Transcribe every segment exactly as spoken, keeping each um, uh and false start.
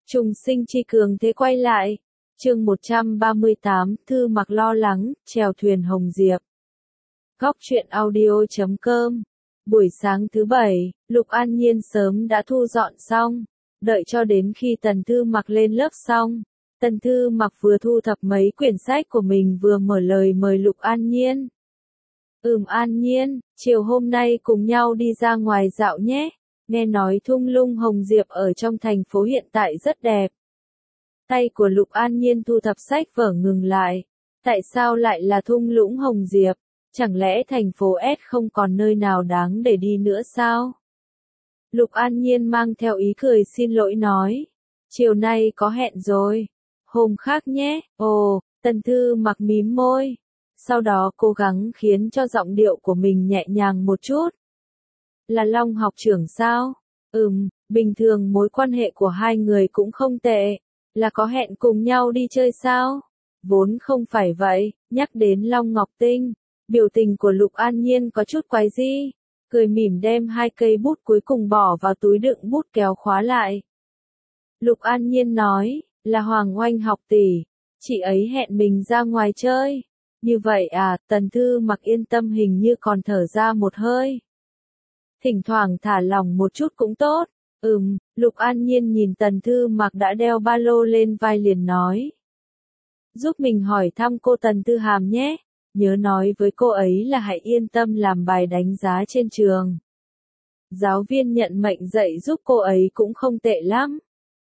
Trùng sinh chi cường thế quay lại. Chương một trăm ba mươi tám, Thư Mặc lo lắng, chèo thuyền Hồng Diệp. Góc truyện audio chấm com. Buổi sáng thứ bảy, Lục An Nhiên sớm đã thu dọn xong, đợi cho đến khi Tần Thư Mặc lên lớp xong. Tần Thư Mặc vừa thu thập mấy quyển sách của mình vừa mở lời mời Lục An Nhiên. Ừm An Nhiên, chiều hôm nay cùng nhau đi ra ngoài dạo nhé. Nghe nói thung lũng Hồng Diệp ở trong thành phố hiện tại rất đẹp. Tay của Lục An Nhiên thu thập sách vở ngừng lại. Tại sao lại là thung lũng Hồng Diệp? Chẳng lẽ thành phố S không còn nơi nào đáng để đi nữa sao? Lục An Nhiên mang theo ý cười xin lỗi nói. Chiều nay có hẹn rồi. Hôm khác nhé. Ồ, Tần Thư Mặc mím môi. Sau đó cố gắng khiến cho giọng điệu của mình nhẹ nhàng một chút. Là Long học trưởng sao? Ừm, bình thường mối quan hệ của hai người cũng không tệ. Là có hẹn cùng nhau đi chơi sao? Vốn không phải vậy, nhắc đến Long Ngọc Tinh. Biểu tình của Lục An Nhiên có chút quái dị. Cười mỉm đem hai cây bút cuối cùng bỏ vào túi đựng bút kéo khóa lại. Lục An Nhiên nói, là Hoàng Oanh học tỷ. Chị ấy hẹn mình ra ngoài chơi. Như vậy à, Tần Thư Mặc yên tâm hình như còn thở ra một hơi. Thỉnh thoảng thả lỏng một chút cũng tốt. Ừm, Lục An Nhiên nhìn Tần Thư Mặc đã đeo ba lô lên vai liền nói. Giúp mình hỏi thăm cô Tần Thư Hàm nhé. Nhớ nói với cô ấy là hãy yên tâm làm bài đánh giá trên trường. Giáo viên nhận mệnh dạy giúp cô ấy cũng không tệ lắm.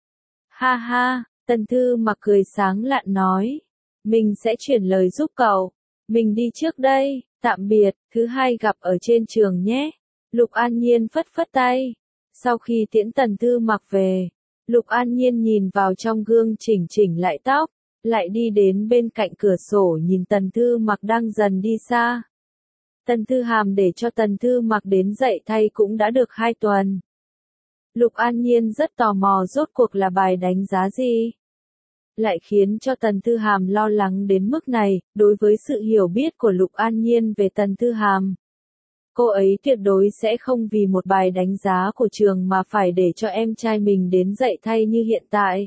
Ha ha, Tần Thư Mặc cười sáng lạn nói. Mình sẽ chuyển lời giúp cậu. Mình đi trước đây, tạm biệt, thứ hai gặp ở trên trường nhé. Lục An Nhiên phất phất tay. Sau khi tiễn Tần Thư Mặc về, Lục An Nhiên nhìn vào trong gương chỉnh chỉnh lại tóc, lại đi đến bên cạnh cửa sổ nhìn Tần Thư Mặc đang dần đi xa. Tần Thư Hàm để cho Tần Thư Mặc đến dạy thay cũng đã được hai tuần. Lục An Nhiên rất tò mò rốt cuộc là bài đánh giá gì. Lại khiến cho Tần Thư Hàm lo lắng đến mức này, đối với sự hiểu biết của Lục An Nhiên về Tần Thư Hàm. Cô ấy tuyệt đối sẽ không vì một bài đánh giá của trường mà phải để cho em trai mình đến dạy thay như hiện tại.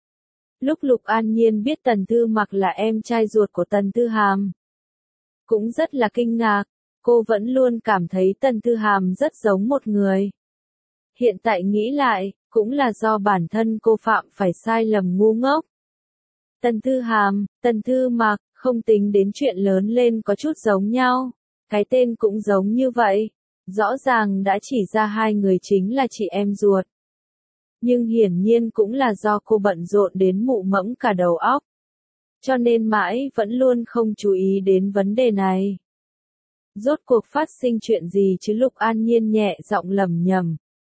Lúc Lục An Nhiên biết Tần Thư Mặc là em trai ruột của Tần Thư Hàm, cũng rất là kinh ngạc, cô vẫn luôn cảm thấy Tần Thư Hàm rất giống một người. Hiện tại nghĩ lại, cũng là do bản thân cô phạm phải sai lầm ngu ngốc. Tần Thư Hàm, Tần Thư Mặc, không tính đến chuyện lớn lên có chút giống nhau. Cái tên cũng giống như vậy, rõ ràng đã chỉ ra hai người chính là chị em ruột. Nhưng hiển nhiên cũng là do cô bận rộn đến mụ mẫm cả đầu óc. Cho nên mãi vẫn luôn không chú ý đến vấn đề này. Rốt cuộc phát sinh chuyện gì chứ? Lục An Nhiên nhẹ giọng lẩm nhẩm.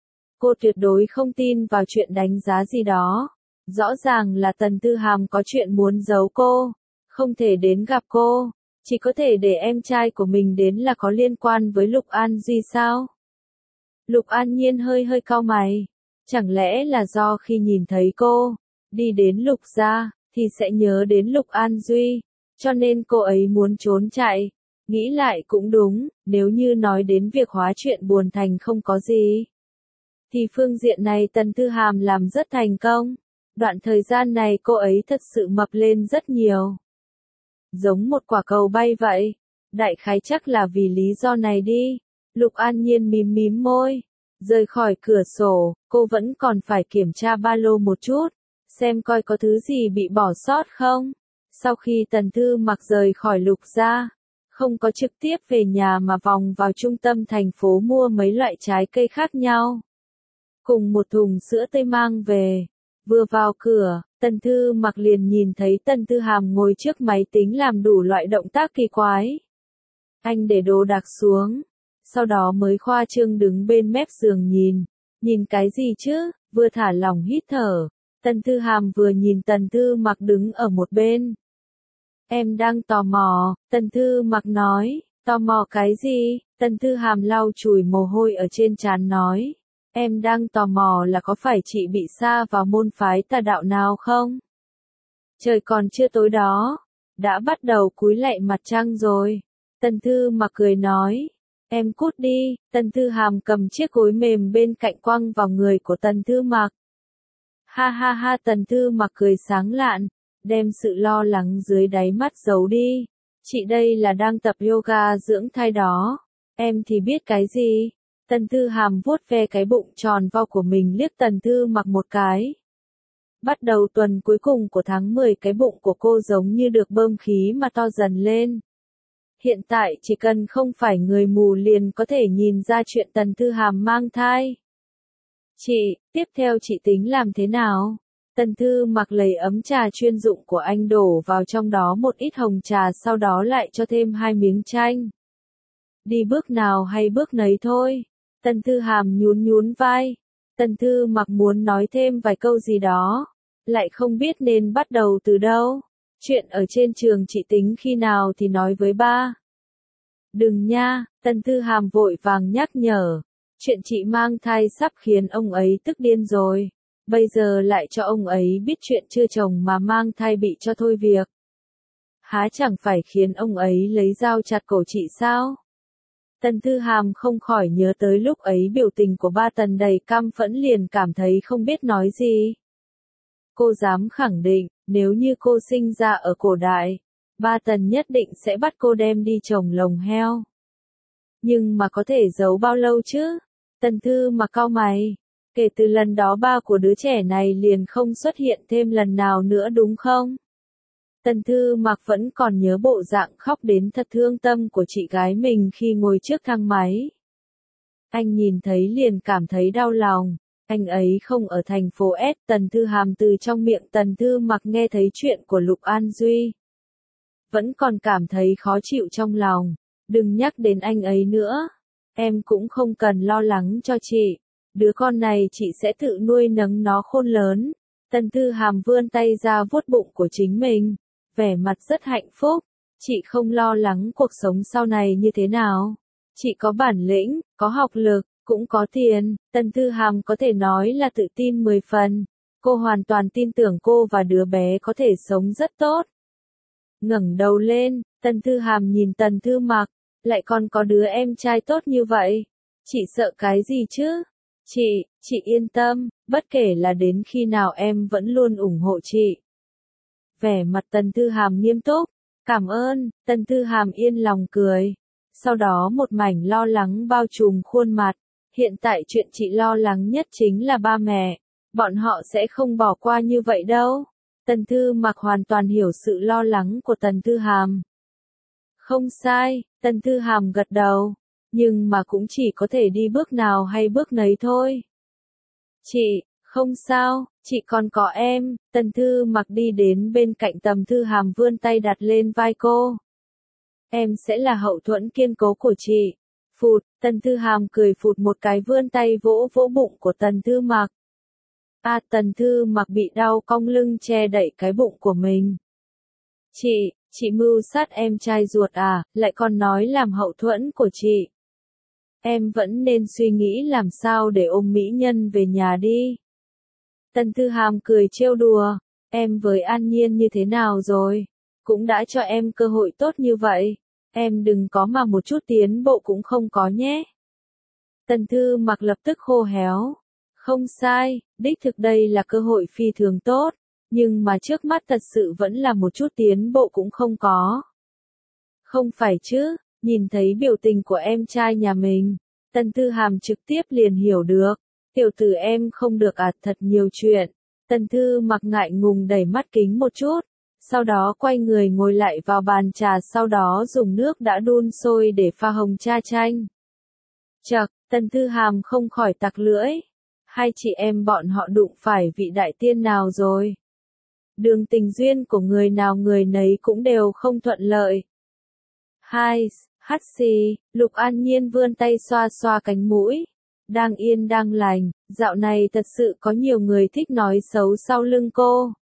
Cô tuyệt đối không tin vào chuyện đánh giá gì đó. Rõ ràng là Tần Thư Hàm có chuyện muốn giấu cô, không thể đến gặp cô. Chỉ có thể để em trai của mình đến là có liên quan với Lục An Duy sao? Lục An Nhiên hơi hơi cau mày. Chẳng lẽ là do khi nhìn thấy cô, đi đến Lục gia, thì sẽ nhớ đến Lục An Duy, cho nên cô ấy muốn trốn chạy. Nghĩ lại cũng đúng, nếu như nói đến việc hóa chuyện buồn thành không có gì. Thì phương diện này Tần Thư Hàm làm rất thành công. Đoạn thời gian này cô ấy thật sự mập lên rất nhiều. Giống một quả cầu bay vậy. Đại khái chắc là vì lý do này đi. Lục An Nhiên mím mím môi. Rời khỏi cửa sổ, cô vẫn còn phải kiểm tra ba lô một chút. Xem coi có thứ gì bị bỏ sót không. Sau khi Tần Thư Mặc rời khỏi Lục gia, không có trực tiếp về nhà mà vòng vào trung tâm thành phố mua mấy loại trái cây khác nhau. Cùng một thùng sữa tươi mang về. Vừa vào cửa, Tần Thư Mặc liền nhìn thấy Tần Thư Hàm ngồi trước máy tính làm đủ loại động tác kỳ quái. Anh để đồ đạc xuống, sau đó mới khoa trương đứng bên mép giường nhìn. Nhìn cái gì chứ? Vừa thả lỏng hít thở, Tần Thư Hàm vừa nhìn Tần Thư Mặc đứng ở một bên. Em đang tò mò, Tần Thư Mặc nói. Tò mò cái gì? Tần Thư Hàm lau chùi mồ hôi ở trên trán nói. Em đang tò mò là có phải chị bị sa vào môn phái tà đạo nào không? Trời còn chưa tối đó, đã bắt đầu cúi lạy mặt trăng rồi. Tần Thư Mặc cười nói, em cút đi. Tần Thư Hàm cầm chiếc gối mềm bên cạnh quăng vào người của Tần Thư Mặc. Ha ha ha, Tần Thư Mặc cười sáng lạn, đem sự lo lắng dưới đáy mắt giấu đi. Chị đây là đang tập yoga dưỡng thai đó. Em thì biết cái gì? Tần Thư Hàm vuốt ve cái bụng tròn vo của mình liếc Tần Thư Mặc một cái. Bắt đầu tuần cuối cùng của tháng mười, cái bụng của cô giống như được bơm khí mà to dần lên. Hiện tại chỉ cần không phải người mù liền có thể nhìn ra chuyện Tần Thư Hàm mang thai. Chị, tiếp theo chị tính làm thế nào? Tần Thư Mặc lấy ấm trà chuyên dụng của anh đổ vào trong đó một ít hồng trà, sau đó lại cho thêm hai miếng chanh. Đi bước nào hay bước nấy thôi. Tần Thư Hàm nhún nhún vai. Tần Thư Mặc muốn nói thêm vài câu gì đó, lại không biết nên bắt đầu từ đâu. Chuyện ở trên trường chị tính khi nào thì nói với ba. Đừng nha, Tần Thư Hàm vội vàng nhắc nhở. Chuyện chị mang thai sắp khiến ông ấy tức điên rồi. Bây giờ lại cho ông ấy biết chuyện chưa chồng mà mang thai bị cho thôi việc. Há chẳng phải khiến ông ấy lấy dao chặt cổ chị sao? Tần Thư Hàm không khỏi nhớ tới lúc ấy biểu tình của ba Tần đầy căm phẫn, liền cảm thấy không biết nói gì. Cô dám khẳng định, nếu như cô sinh ra ở cổ đại, ba Tần nhất định sẽ bắt cô đem đi trồng lồng heo. Nhưng mà có thể giấu bao lâu chứ? Tần Thư Mặc cau mày. Kể từ lần đó ba của đứa trẻ này liền không xuất hiện thêm lần nào nữa đúng không? Tần Thư Mặc vẫn còn nhớ bộ dạng khóc đến thật thương tâm của chị gái mình khi ngồi trước thang máy. Anh nhìn thấy liền cảm thấy đau lòng. Anh ấy không ở thành phố S. Tần Thư Hàm từ trong miệng Tần Thư Mặc nghe thấy chuyện của Lục An Duy. Vẫn còn cảm thấy khó chịu trong lòng. Đừng nhắc đến anh ấy nữa. Em cũng không cần lo lắng cho chị. Đứa con này chị sẽ tự nuôi nấng nó khôn lớn. Tần Thư Hàm vươn tay ra vuốt bụng của chính mình, vẻ mặt rất hạnh phúc. Chị không lo lắng cuộc sống sau này như thế nào. Chị có bản lĩnh, có học lực, cũng có tiền. Tần Thư Hàm có thể nói là tự tin mười phần. Cô hoàn toàn tin tưởng cô và đứa bé có thể sống rất tốt. Ngẩng đầu lên, Tần Thư Hàm nhìn Tần Thư Mặc, lại còn có đứa em trai tốt như vậy. Chị sợ cái gì chứ? Chị, chị yên tâm, bất kể là đến khi nào em vẫn luôn ủng hộ chị. Vẻ mặt Tần Thư Hàm nghiêm túc. Cảm ơn. Tần Thư Hàm yên lòng cười. Sau đó một mảnh lo lắng bao trùm khuôn mặt. Hiện tại chuyện chị lo lắng nhất chính là ba mẹ. Bọn họ sẽ không bỏ qua như vậy đâu. Tần Thư Mặc hoàn toàn hiểu sự lo lắng của Tần Thư Hàm. Không sai, Tần Thư Hàm gật đầu. Nhưng mà cũng chỉ có thể đi bước nào hay bước nấy thôi. Chị, không sao, chị còn có em. Tần Thư Mặc đi đến bên cạnh Tần Thư Hàm, vươn tay đặt lên vai cô. Em sẽ là hậu thuẫn kiên cố của chị. Phụt, Tần Thư Hàm cười phụt một cái, vươn tay vỗ vỗ bụng của Tần Thư Mặc. À, Tần Thư Mặc bị đau cong lưng che đậy cái bụng của mình. Chị, chị mưu sát em trai ruột à, lại còn nói làm hậu thuẫn của chị. Em vẫn nên suy nghĩ làm sao để ôm mỹ nhân về nhà đi. Tần Thư Hàm cười trêu đùa. Em với An Nhiên như thế nào rồi? Cũng đã cho em cơ hội tốt như vậy. Em đừng có mà một chút tiến bộ cũng không có nhé. Tần Thư Mặc lập tức khô héo. Không sai, đích thực đây là cơ hội phi thường tốt. Nhưng mà trước mắt thật sự vẫn là một chút tiến bộ cũng không có. Không phải chứ? Nhìn thấy biểu tình của em trai nhà mình, Tần Thư Hàm trực tiếp liền hiểu được. Tiểu tử em không được à, thật nhiều chuyện. Tần Thư Mặc ngại ngùng đẩy mắt kính một chút, sau đó quay người ngồi lại vào bàn trà, sau đó dùng nước đã đun sôi để pha hồng trà chanh. Chậc, Tần Thư Hàm không khỏi tặc lưỡi. Hai chị em bọn họ đụng phải vị đại tiên nào rồi? Đường tình duyên của người nào người nấy cũng đều không thuận lợi. Hai, hắt xì, Lục An Nhiên vươn tay xoa xoa cánh mũi. Đang yên đang lành, dạo này thật sự có nhiều người thích nói xấu sau lưng cô.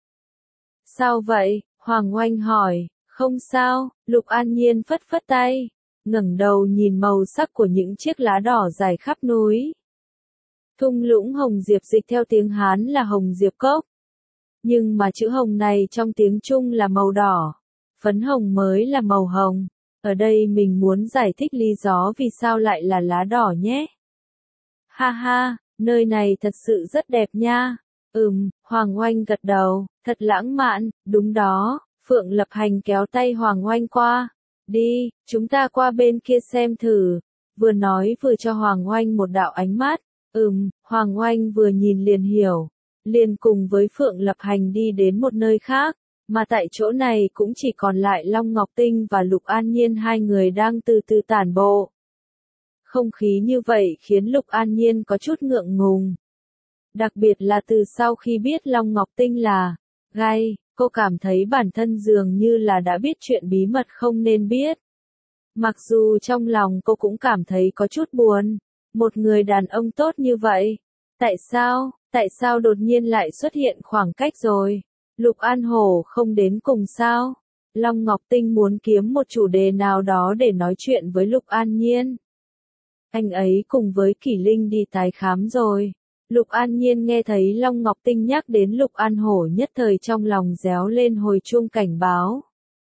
Sao vậy? Hoàng Oanh hỏi. Không sao, Lục An Nhiên phất phất tay, ngẩng đầu nhìn màu sắc của những chiếc lá đỏ dài khắp núi. Thung lũng hồng diệp dịch theo tiếng Hán là hồng diệp cốc. Nhưng mà chữ hồng này trong tiếng Trung là màu đỏ. Phấn hồng mới là màu hồng. Ở đây mình muốn giải thích lý do vì sao lại là lá đỏ nhé. Ha ha, nơi này thật sự rất đẹp nha. Ừm, Hoàng Oanh gật đầu, thật lãng mạn, đúng đó. Phượng Lập Hành kéo tay Hoàng Oanh qua. Đi, chúng ta qua bên kia xem thử. Vừa nói vừa cho Hoàng Oanh một đạo ánh mắt. Ừm, Hoàng Oanh vừa nhìn liền hiểu. Liền cùng với Phượng Lập Hành đi đến một nơi khác. Mà tại chỗ này cũng chỉ còn lại Long Ngọc Tinh và Lục An Nhiên hai người đang từ từ tản bộ. Không khí như vậy khiến Lục An Nhiên có chút ngượng ngùng. Đặc biệt là từ sau khi biết Long Ngọc Tinh là gay, cô cảm thấy bản thân dường như là đã biết chuyện bí mật không nên biết. Mặc dù trong lòng cô cũng cảm thấy có chút buồn. Một người đàn ông tốt như vậy. Tại sao, tại sao đột nhiên lại xuất hiện khoảng cách rồi? Lục An Hổ không đến cùng sao? Long Ngọc Tinh muốn kiếm một chủ đề nào đó để nói chuyện với Lục An Nhiên. Anh ấy cùng với Kỷ Linh đi tái khám rồi. Lục An Nhiên nghe thấy Long Ngọc Tinh nhắc đến Lục An Hổ nhất thời trong lòng réo lên hồi chuông cảnh báo.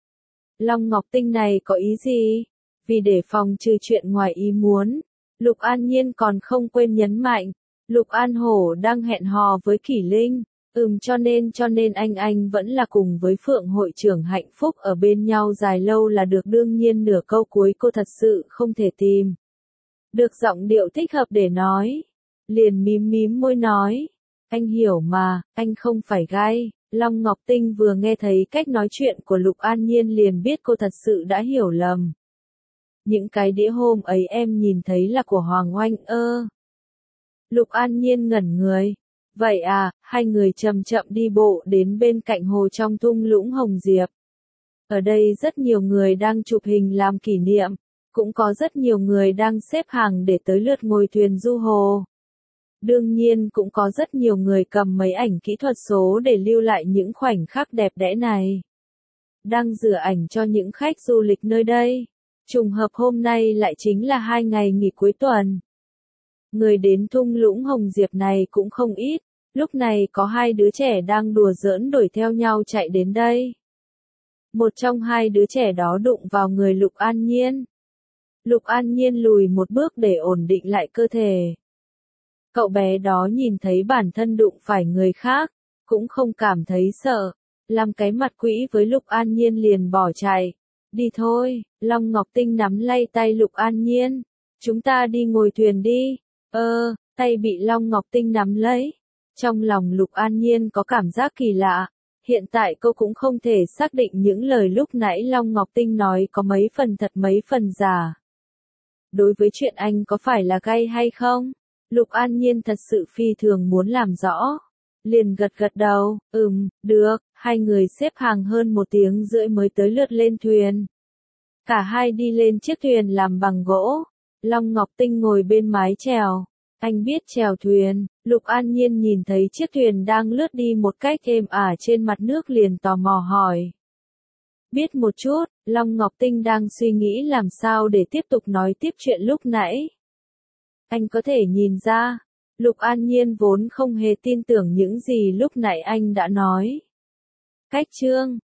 Long Ngọc Tinh này có ý gì? Vì để phòng trừ chuyện ngoài ý muốn, Lục An Nhiên còn không quên nhấn mạnh, Lục An Hổ đang hẹn hò với Kỷ Linh. Ừm cho nên cho nên anh anh vẫn là cùng với Phượng hội trưởng hạnh phúc ở bên nhau dài lâu là được, đương nhiên nửa câu cuối cô thật sự không thể tìm được giọng điệu thích hợp để nói. Liền mím mím môi nói, anh hiểu mà, anh không phải gay. Long Ngọc Tinh vừa nghe thấy cách nói chuyện của Lục An Nhiên liền biết cô thật sự đã hiểu lầm. Những cái đĩa hôm ấy em nhìn thấy là của Hoàng Oanh ơ. Lục An Nhiên ngẩn người. Vậy à, hai người chậm chậm đi bộ đến bên cạnh hồ trong thung lũng Hồng Diệp. Ở đây rất nhiều người đang chụp hình làm kỷ niệm, cũng có rất nhiều người đang xếp hàng để tới lượt ngồi thuyền du hồ. Đương nhiên cũng có rất nhiều người cầm mấy ảnh kỹ thuật số để lưu lại những khoảnh khắc đẹp đẽ này. Đang rửa ảnh cho những khách du lịch nơi đây. Trùng hợp hôm nay lại chính là hai ngày nghỉ cuối tuần. Người đến thung lũng Hồng Diệp này cũng không ít. Lúc này có hai đứa trẻ đang đùa giỡn đuổi theo nhau chạy đến đây. Một trong hai đứa trẻ đó đụng vào người Lục An Nhiên. Lục An Nhiên lùi một bước để ổn định lại cơ thể. Cậu bé đó nhìn thấy bản thân đụng phải người khác, cũng không cảm thấy sợ, làm cái mặt quỹ với Lục An Nhiên liền bỏ chạy. Đi thôi, Long Ngọc Tinh nắm lay tay Lục An Nhiên. Chúng ta đi ngồi thuyền đi. Ơ, tay bị Long Ngọc Tinh nắm lấy. Trong lòng Lục An Nhiên có cảm giác kỳ lạ. Hiện tại cô cũng không thể xác định những lời lúc nãy Long Ngọc Tinh nói có mấy phần thật mấy phần giả. Đối với chuyện anh có phải là gay hay không? Lục An Nhiên thật sự phi thường muốn làm rõ. Liền gật gật đầu, ừm, được, hai người xếp hàng hơn một tiếng rưỡi mới tới lượt lên thuyền. Cả hai đi lên chiếc thuyền làm bằng gỗ. Long Ngọc Tinh ngồi bên mái chèo. Anh biết chèo thuyền. Lục An Nhiên nhìn thấy chiếc thuyền đang lướt đi một cách êm ả trên mặt nước liền tò mò hỏi. Biết một chút, Long Ngọc Tinh đang suy nghĩ làm sao để tiếp tục nói tiếp chuyện lúc nãy. Anh có thể nhìn ra, Lục An Nhiên vốn không hề tin tưởng những gì lúc nãy anh đã nói. Cách chương